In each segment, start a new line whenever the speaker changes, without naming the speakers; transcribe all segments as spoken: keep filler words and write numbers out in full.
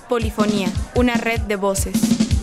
Polifonía, una red de voces.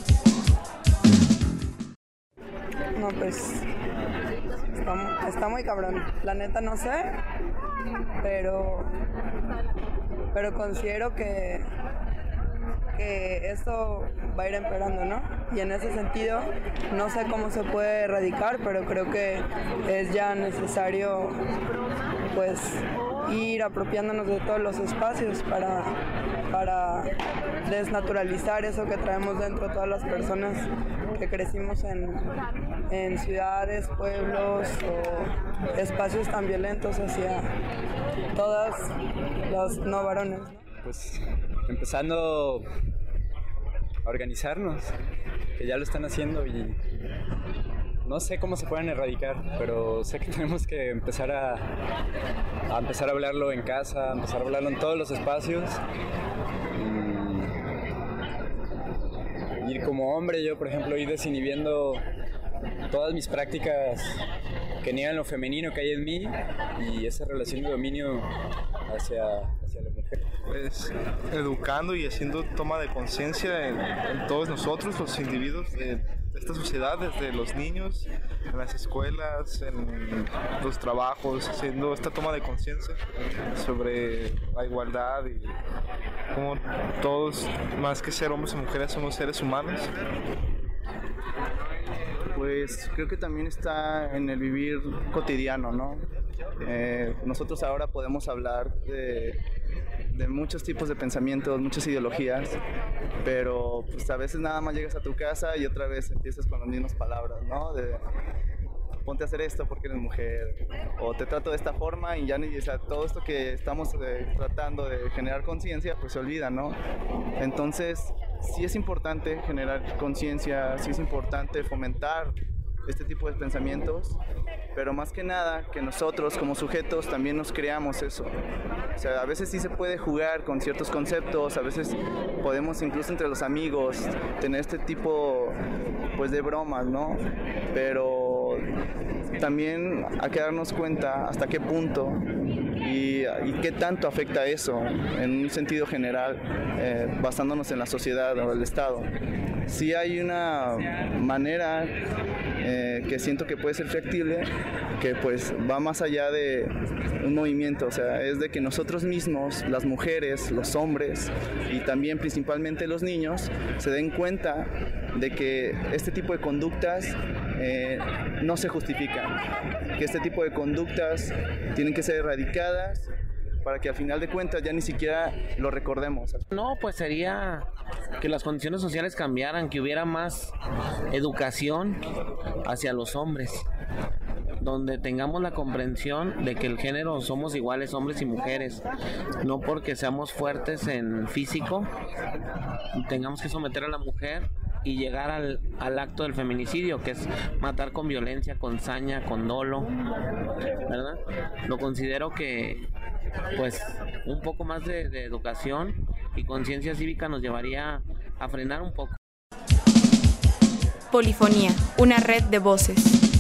No, pues está, está muy cabrón. La neta no sé, pero, pero considero que, que esto va a ir empeorando, ¿no? Y en ese sentido, no sé cómo se puede erradicar, pero creo que es ya necesario, pues, ir apropiándonos de todos los espacios para, para desnaturalizar eso que traemos dentro todas las personas que crecimos en, en ciudades, pueblos o espacios tan violentos hacia todas las no varones, ¿no?
Pues empezando a organizarnos, que ya lo están haciendo y no sé cómo se pueden erradicar, pero sé que tenemos que empezar a, a empezar a hablarlo en casa, a empezar a hablarlo en todos los espacios. Y ir como hombre, yo por ejemplo ir desinhibiendo todas mis prácticas que niegan lo femenino que hay en mí y esa relación de dominio hacia, hacia la mujer.
Pues educando y haciendo toma de conciencia en, en todos nosotros, los individuos de esta sociedad, desde los niños, en las escuelas, en los trabajos, haciendo esta toma de conciencia sobre la igualdad y cómo todos, más que ser hombres y mujeres, somos seres humanos.
Pues creo que también está en el vivir cotidiano, ¿no? Eh, nosotros ahora podemos hablar de, de muchos tipos de pensamientos, muchas ideologías, pero pues a veces nada más llegas a tu casa y otra vez empiezas con las mismas palabras, ¿no? De ponte a hacer esto porque eres mujer, o te trato de esta forma y ya ni, o sea, todo esto que estamos eh, tratando de generar conciencia, pues se olvida, ¿no? Entonces, sí es importante generar conciencia, sí es importante fomentar este tipo de pensamientos, pero más que nada que nosotros como sujetos también nos creamos eso. O sea, a veces sí se puede jugar con ciertos conceptos, a veces podemos incluso entre los amigos tener este tipo pues de bromas, ¿no? Pero también hay que darnos cuenta hasta qué punto y, y qué tanto afecta eso en un sentido general, eh, basándonos en la sociedad o el Estado. Sí hay una manera eh, que siento que puede ser factible, que pues va más allá de un movimiento, o sea, es de que nosotros mismos, las mujeres, los hombres y también principalmente los niños, se den cuenta de que este tipo de conductas eh, no se justifican, que este tipo de conductas tienen que ser erradicadas para que al final de cuentas ya ni siquiera lo recordemos.
No, pues sería que las condiciones sociales cambiaran, que hubiera más educación hacia los hombres, donde tengamos la comprensión de que el género somos iguales hombres y mujeres, no porque seamos fuertes en físico tengamos que someter a la mujer y llegar al, al acto del feminicidio, que es matar con violencia, con saña, con dolo, ¿verdad? Lo considero que pues un poco más de, de educación y conciencia cívica nos llevaría a frenar un poco.
Polifonía, una red de voces.